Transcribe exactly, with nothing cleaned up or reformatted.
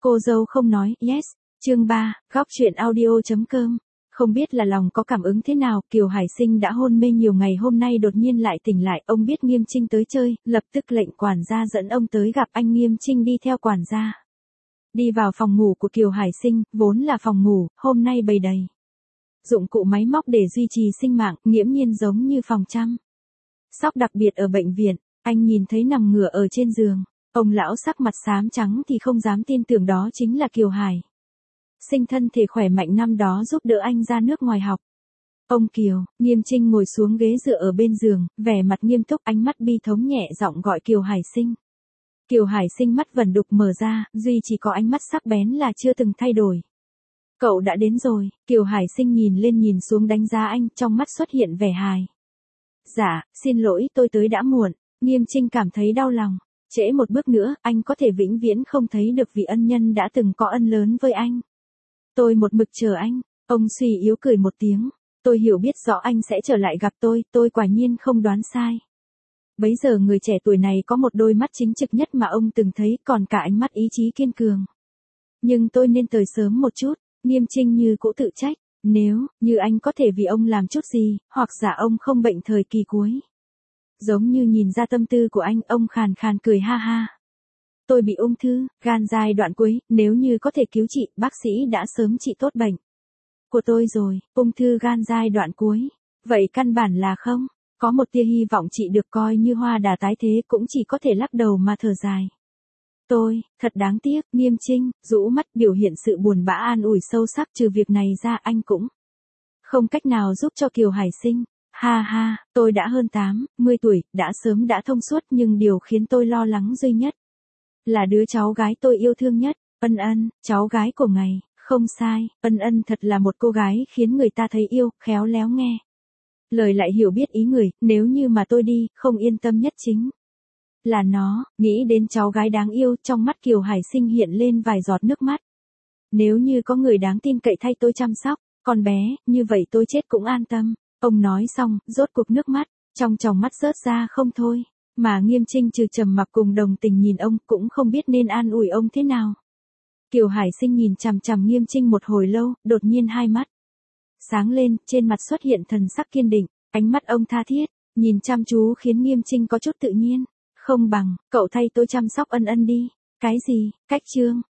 Cô dâu không nói, yes. Chương ba, góc truyện audio.com. Không biết là lòng có cảm ứng thế nào, Kiều Hải Sinh đã hôn mê nhiều ngày hôm nay đột nhiên lại tỉnh lại, ông biết Nghiêm Trinh tới chơi, lập tức lệnh quản gia dẫn ông tới gặp anh. Nghiêm Trinh đi theo quản gia. Đi vào phòng ngủ của Kiều Hải Sinh, vốn là phòng ngủ, hôm nay bày đầy dụng cụ máy móc để duy trì sinh mạng, nghiễm nhiên giống như phòng chăm sóc đặc biệt ở bệnh viện. Anh nhìn thấy nằm ngửa ở trên giường, ông lão sắc mặt xám trắng thì không dám tin tưởng đó chính là Kiều Hải Sinh thân thể khỏe mạnh năm đó giúp đỡ anh ra nước ngoài học. Ông Kiều, Nghiêm Trinh ngồi xuống ghế dựa ở bên giường, vẻ mặt nghiêm túc, ánh mắt bi thống nhẹ giọng gọi Kiều Hải Sinh. Kiều Hải Sinh mắt vẩn đục mở ra, duy chỉ có ánh mắt sắc bén là chưa từng thay đổi. Cậu đã đến rồi. Kiều Hải Sinh nhìn lên nhìn xuống đánh giá anh, trong mắt xuất hiện vẻ hài. Dạ, xin lỗi tôi tới đã muộn. Nghiêm Trinh cảm thấy đau lòng. Trễ một bước nữa, anh có thể vĩnh viễn không thấy được vị ân nhân đã từng có ân lớn với anh. Tôi một mực chờ anh. Ông suy yếu cười một tiếng. Tôi hiểu biết rõ anh sẽ trở lại gặp tôi, tôi quả nhiên không đoán sai. Bấy giờ người trẻ tuổi này có một đôi mắt chính trực nhất mà ông từng thấy, còn cả ánh mắt ý chí kiên cường. Nhưng tôi nên tới sớm một chút. Nghiêm Trinh như cũ tự trách. Nếu như anh có thể vì ông làm chút gì, hoặc giả ông không bệnh thời kỳ cuối. Giống như nhìn ra tâm tư của anh, ông khàn khàn cười ha ha. Tôi bị ung thư, gan giai đoạn cuối, nếu như có thể cứu trị, bác sĩ đã sớm trị tốt bệnh của tôi rồi. Ung thư gan giai đoạn cuối. Vậy căn bản là không có một tia hy vọng trị được, coi như hoa đà tái thế cũng chỉ có thể lắc đầu mà thở dài. Tôi, thật đáng tiếc. Nghiêm Trinh, rũ mắt biểu hiện sự buồn bã an ủi sâu sắc, trừ việc này ra anh cũng không cách nào giúp cho Kiều Hải Sinh. Ha ha, tôi đã hơn tám mươi tuổi, đã sớm đã thông suốt, nhưng điều khiến tôi lo lắng duy nhất là đứa cháu gái tôi yêu thương nhất. Ân Ân, cháu gái của ngài. Không sai, Ân Ân thật là một cô gái khiến người ta thấy yêu, khéo léo nghe lời lại hiểu biết ý người, nếu như mà tôi đi, không yên tâm nhất chính là nó. Nghĩ đến cháu gái đáng yêu, trong mắt Kiều Hải Sinh hiện lên vài giọt nước mắt. Nếu như có người đáng tin cậy thay tôi chăm sóc con bé, như vậy tôi chết cũng an tâm. Ông nói xong, rốt cuộc nước mắt trong tròng mắt rớt ra không thôi. Mà Nghiêm Trinh trừ trầm mặc cùng đồng tình nhìn ông, cũng không biết nên an ủi ông thế nào. Kiều Hải Sinh nhìn chằm chằm Nghiêm Trinh một hồi lâu, đột nhiên hai mắt sáng lên, trên mặt xuất hiện thần sắc kiên định, ánh mắt ông tha thiết, nhìn chăm chú khiến Nghiêm Trinh có chút tự nhiên. Không bằng, cậu thay tôi chăm sóc Ân Ân đi. Cái gì? Cách chương